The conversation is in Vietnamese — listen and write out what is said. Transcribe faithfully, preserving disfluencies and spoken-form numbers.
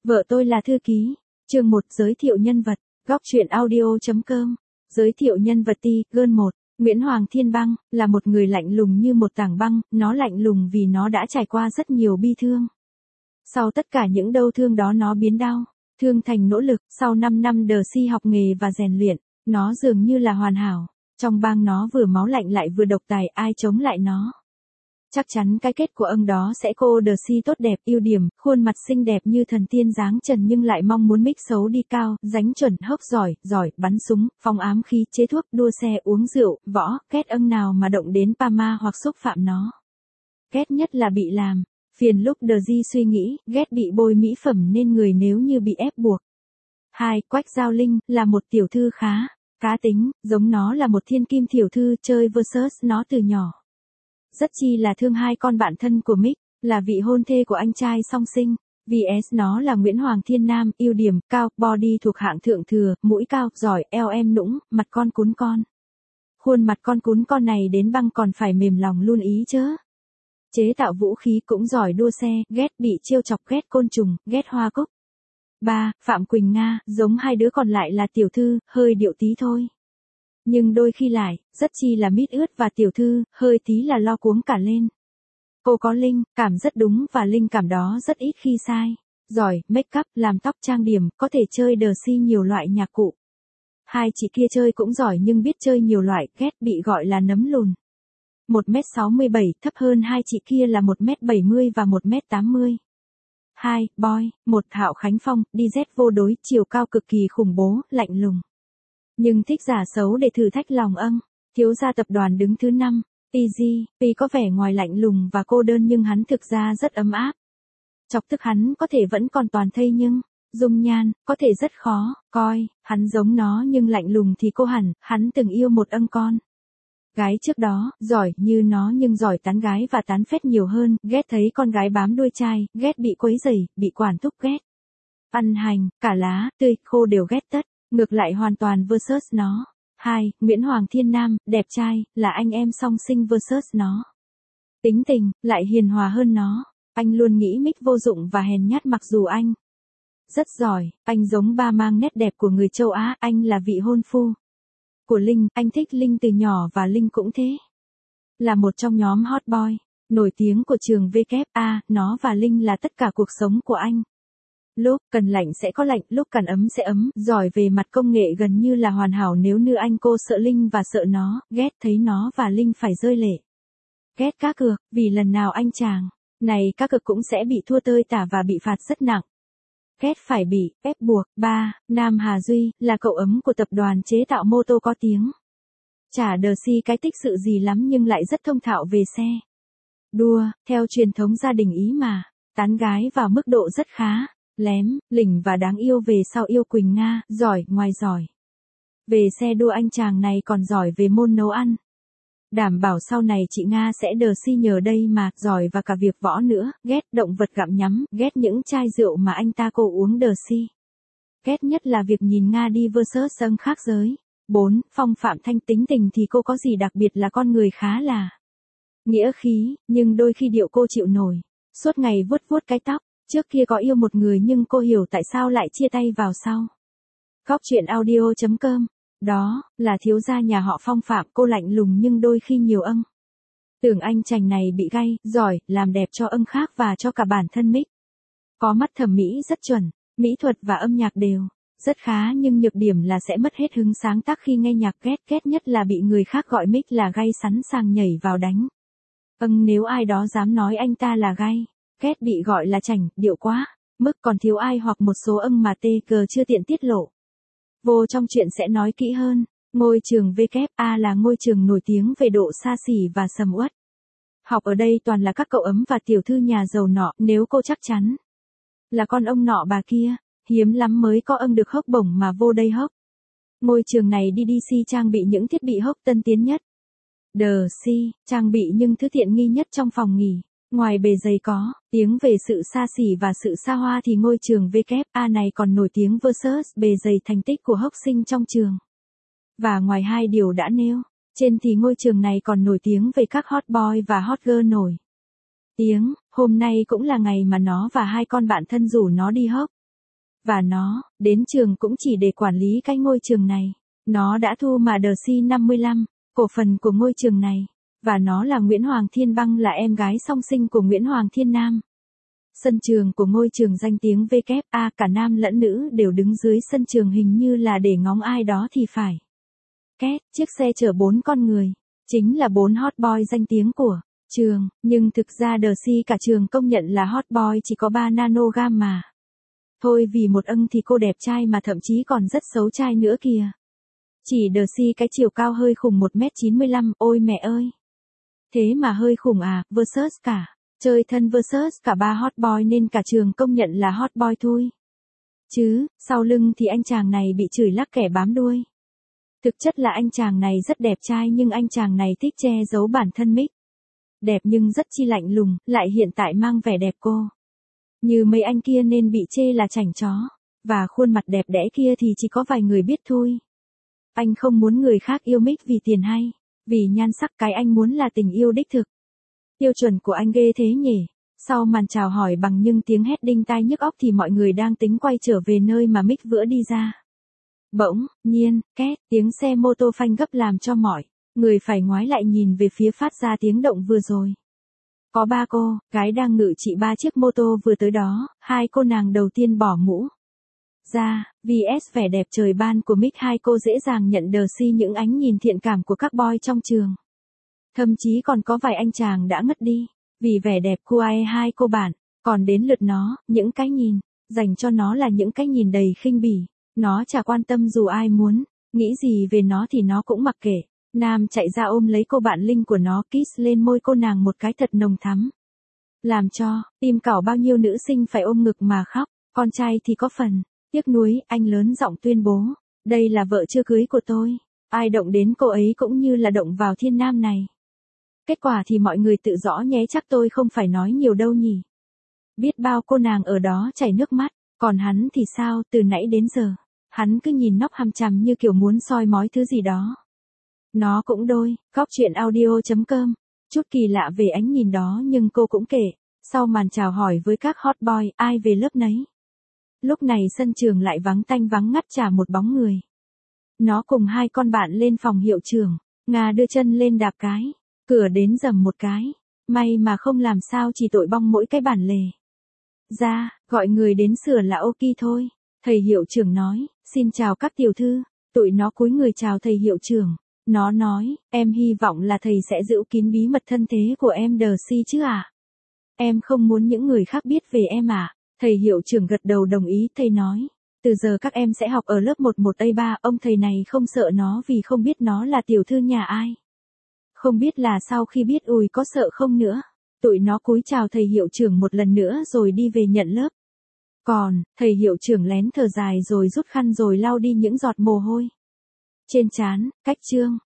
Vợ tôi là thư ký. Chương một giới thiệu nhân vật. Góc truyện audio.com. Giới thiệu nhân vật Ti, Girl một. Nguyễn Hoàng Thiên Băng, là một người lạnh lùng như một tảng băng, nó lạnh lùng vì nó đã trải qua rất nhiều bi thương. Sau tất cả những đau thương đó nó biến đau, thương thành nỗ lực, sau năm năm đờ si học nghề và rèn luyện, nó dường như là hoàn hảo. Trong bang nó vừa máu lạnh lại vừa độc tài, ai chống lại nó. Chắc chắn cái kết của ông đó sẽ cô đờ si tốt đẹp, ưu điểm, khuôn mặt xinh đẹp như thần tiên dáng trần nhưng lại mong muốn mix xấu đi cao, dánh chuẩn, hốc giỏi, giỏi, bắn súng, phóng ám khí, chế thuốc, đua xe, uống rượu, võ, ghét âng nào mà động đến Pama hoặc xúc phạm nó. Ghét nhất là bị làm phiền lúc đờ di suy nghĩ, ghét bị bôi mỹ phẩm nên người nếu như bị ép buộc. hai. Quách Giao Linh, là một tiểu thư khá cá tính, giống nó là một thiên kim tiểu thư chơi versus nó từ nhỏ. Rất chi là thương hai con bạn thân của Mick, là vị hôn thê của anh trai song sinh. vê ét nó là Nguyễn Hoàng Thiên Nam, ưu điểm, cao, body thuộc hạng thượng thừa, mũi cao, giỏi, eo em nũng, mặt con cún con. Khuôn mặt con cún con này đến băng còn phải mềm lòng luôn ý chớ. Chế tạo vũ khí cũng giỏi, đua xe, ghét bị trêu chọc, ghét côn trùng, ghét hoa cúc. ba. Phạm Quỳnh Nga, giống hai đứa còn lại là tiểu thư, hơi điệu tí thôi. Nhưng đôi khi lại, rất chi là mít ướt và tiểu thư, hơi tí là lo cuống cả lên. Cô có linh cảm rất đúng và linh cảm đó rất ít khi sai. Giỏi, make up, làm tóc trang điểm, có thể chơi đờ si nhiều loại nhạc cụ. Hai chị kia chơi cũng giỏi nhưng biết chơi nhiều loại, ghét bị gọi là nấm lùn. một mét sáu mươi bảy, thấp hơn hai chị kia là một mét bảy mươi và một mét tám mươi. hai. Boy, một Hạo Khánh Phong, đi dép vô đối, chiều cao cực kỳ khủng bố, lạnh lùng. Nhưng thích giả xấu để thử thách lòng âng. Thiếu gia tập đoàn đứng thứ năm. pê giê, P có vẻ ngoài lạnh lùng và cô đơn nhưng hắn thực ra rất ấm áp. Chọc tức hắn có thể vẫn còn toàn thây nhưng, dung nhan, có thể rất khó coi, hắn giống nó nhưng lạnh lùng thì cô hẳn, hắn từng yêu một âng con gái trước đó, giỏi như nó nhưng giỏi tán gái và tán phét nhiều hơn, ghét thấy con gái bám đuôi trai, ghét bị quấy rầy, bị quản thúc, ghét ăn hành, cả lá, tươi, khô đều ghét tất. Ngược lại hoàn toàn versus nó. hai. Nguyễn Hoàng Thiên Nam, đẹp trai, là anh em song sinh versus nó. Tính tình, lại hiền hòa hơn nó. Anh luôn nghĩ Mick vô dụng và hèn nhát mặc dù anh rất giỏi, anh giống ba mang nét đẹp của người châu Á, anh là vị hôn phu của Linh, anh thích Linh từ nhỏ và Linh cũng thế. Là một trong nhóm hot boy, nổi tiếng của trường vê kép a, nó và Linh là tất cả cuộc sống của anh. Lúc cần lạnh sẽ có lạnh, lúc cần ấm sẽ ấm, giỏi về mặt công nghệ gần như là hoàn hảo nếu như anh cô sợ Linh và sợ nó, ghét thấy nó và Linh phải rơi lệ. Ghét cá cược, vì lần nào anh chàng này cá cược cũng sẽ bị thua tơi tả và bị phạt rất nặng. Ghét phải bị ép buộc. ba. Nam Hà Duy, là cậu ấm của tập đoàn chế tạo mô tô có tiếng. Chả đờ si cái tích sự gì lắm nhưng lại rất thông thạo về xe đua, theo truyền thống gia đình Ý mà, tán gái vào mức độ rất khá. Lém, lỉnh và đáng yêu về sau yêu Quỳnh Nga, giỏi, ngoài giỏi về xe đua anh chàng này còn giỏi về môn nấu ăn. Đảm bảo sau này chị Nga sẽ đờ si nhờ đây mà, giỏi và cả việc võ nữa, ghét động vật gặm nhắm, ghét những chai rượu mà anh ta cô uống đờ si. Ghét nhất là việc nhìn Nga đi versus sân khác giới. bốn. Phong Phạm Thanh, tính tình thì cô có gì đặc biệt là con người khá là nghĩa khí, nhưng đôi khi điệu cô chịu nổi, suốt ngày vuốt vuốt cái tóc. Trước kia có yêu một người nhưng cô hiểu tại sao lại chia tay vào sau. Góc truyện audio.com. Đó, là thiếu gia nhà họ Phong Phạm, cô lạnh lùng nhưng đôi khi nhiều âng. Tưởng anh chàng này bị gay, giỏi, làm đẹp cho âng khác và cho cả bản thân Mick. Có mắt thẩm mỹ rất chuẩn, mỹ thuật và âm nhạc đều rất khá nhưng nhược điểm là sẽ mất hết hứng sáng tác khi nghe nhạc, ghét ghét nhất là bị người khác gọi Mick là gay, sẵn sàng nhảy vào đánh. Âng nếu ai đó dám nói anh ta là gay. Ghét bị gọi là chảnh, điệu quá, mức còn thiếu ai hoặc một số âng mà tê cờ chưa tiện tiết lộ. Vô trong chuyện sẽ nói kỹ hơn. Ngôi trường vê kép a là ngôi trường nổi tiếng về độ xa xỉ và sầm uất. Học ở đây toàn là các cậu ấm và tiểu thư nhà giàu nọ, nếu cô chắc chắn là con ông nọ bà kia, hiếm lắm mới có âng được hốc bổng mà vô đây hốc. Ngôi trường này đê đê xê trang bị những thiết bị hốc tân tiến nhất. Đờ si, trang bị những thứ tiện nghi nhất trong phòng nghỉ. Ngoài bề dày có tiếng về sự xa xỉ và sự xa hoa thì ngôi trường vê kép a này còn nổi tiếng versus bề dày thành tích của học sinh trong trường. Và ngoài hai điều đã nêu trên thì ngôi trường này còn nổi tiếng về các hot boy và hot girl nổi tiếng. Hôm nay cũng là ngày mà nó và hai con bạn thân rủ nó đi hốc. Và nó, đến trường cũng chỉ để quản lý cái ngôi trường này. Nó đã thu mà đờ xê năm mươi lăm, cổ phần của ngôi trường này. Và nó là Nguyễn Hoàng Thiên Băng, là em gái song sinh của Nguyễn Hoàng Thiên Nam. Sân trường của ngôi trường danh tiếng vê kép a, cả nam lẫn nữ đều đứng dưới sân trường hình như là để ngóng ai đó thì phải. Két, chiếc xe chở bốn con người. Chính là bốn hot boy danh tiếng của trường, nhưng thực ra đờ xê cả trường công nhận là hot boy chỉ có ba nanogam mà. Thôi vì một ân thì cô đẹp trai mà thậm chí còn rất xấu trai nữa kìa. Chỉ đờ xê cái chiều cao hơi khủng một mét chín mươi lăm, ôi mẹ ơi. Thế mà hơi khủng à, versus cả. Chơi thân versus cả ba hot boy nên cả trường công nhận là hot boy thôi. Chứ, sau lưng thì anh chàng này bị chửi lắc kẻ bám đuôi. Thực chất là anh chàng này rất đẹp trai nhưng anh chàng này thích che giấu bản thân mic. Đẹp nhưng rất chi lạnh lùng, lại hiện tại mang vẻ đẹp cô. Như mấy anh kia nên bị chê là chảnh chó. Và khuôn mặt đẹp đẽ kia thì chỉ có vài người biết thôi. Anh không muốn người khác yêu mic vì tiền hay, vì nhan sắc, cái anh muốn là tình yêu đích thực. Tiêu chuẩn của anh ghê thế nhỉ. Sau màn chào hỏi bằng những tiếng hét đinh tai nhức óc thì mọi người đang tính quay trở về nơi mà mic vừa đi ra. Bỗng nhiên, két, tiếng xe mô tô phanh gấp làm cho mọi người phải ngoái lại nhìn về phía phát ra tiếng động vừa rồi. Có ba cô gái đang ngự trị ba chiếc mô tô vừa tới đó, hai cô nàng đầu tiên bỏ mũ ra, vs vẻ đẹp trời ban của mic, hai cô dễ dàng nhận đờ xê những ánh nhìn thiện cảm của các boy trong trường. Thậm chí còn có vài anh chàng đã ngất đi, vì vẻ đẹp của ai hai cô bạn, còn đến lượt nó, những cái nhìn dành cho nó là những cái nhìn đầy khinh bỉ. Nó chả quan tâm dù ai muốn nghĩ gì về nó thì nó cũng mặc kệ. Nam chạy ra ôm lấy cô bạn Linh của nó, kiss lên môi cô nàng một cái thật nồng thắm. Làm cho tim cảo bao nhiêu nữ sinh phải ôm ngực mà khóc. Con trai thì có phần tiếc nuối, anh lớn giọng tuyên bố, đây là vợ chưa cưới của tôi. Ai động đến cô ấy cũng như là động vào thiên nam này. Kết quả thì mọi người tự rõ nhé, chắc tôi không phải nói nhiều đâu nhỉ. Biết bao cô nàng ở đó chảy nước mắt, còn hắn thì sao, từ nãy đến giờ. Hắn cứ nhìn nóc hằm chằm như kiểu muốn soi mói thứ gì đó. Nó cũng đôi, góc chuyện audio chấm com. Chút kỳ lạ về ánh nhìn đó nhưng cô cũng kể. Sau màn chào hỏi với các hot boy, ai về lớp nấy. Lúc này sân trường lại vắng tanh vắng ngắt, chả một bóng người. Nó cùng hai con bạn lên phòng hiệu trưởng. Nga đưa chân lên đạp cái. Cửa đến dầm một cái. May mà không làm sao, chỉ tội bong mỗi cái bản lề. Ra, gọi người đến sửa là ok thôi. Thầy hiệu trưởng nói, xin chào các tiểu thư. Tụi nó cúi người chào thầy hiệu trưởng. Nó nói, em hy vọng là thầy sẽ giữ kín bí mật thân thế của em đờ xê chứ à? Em không muốn những người khác biết về em à? Thầy hiệu trưởng gật đầu đồng ý, thầy nói. Từ giờ các em sẽ học ở lớp một một A ba, ông thầy này không sợ nó vì không biết nó là tiểu thư nhà ai. Không biết là sau khi biết ui có sợ không nữa. Tụi nó cúi chào thầy hiệu trưởng một lần nữa rồi đi về nhận lớp. Còn, thầy hiệu trưởng lén thở dài rồi rút khăn rồi lau đi những giọt mồ hôi trên trán. Cách chương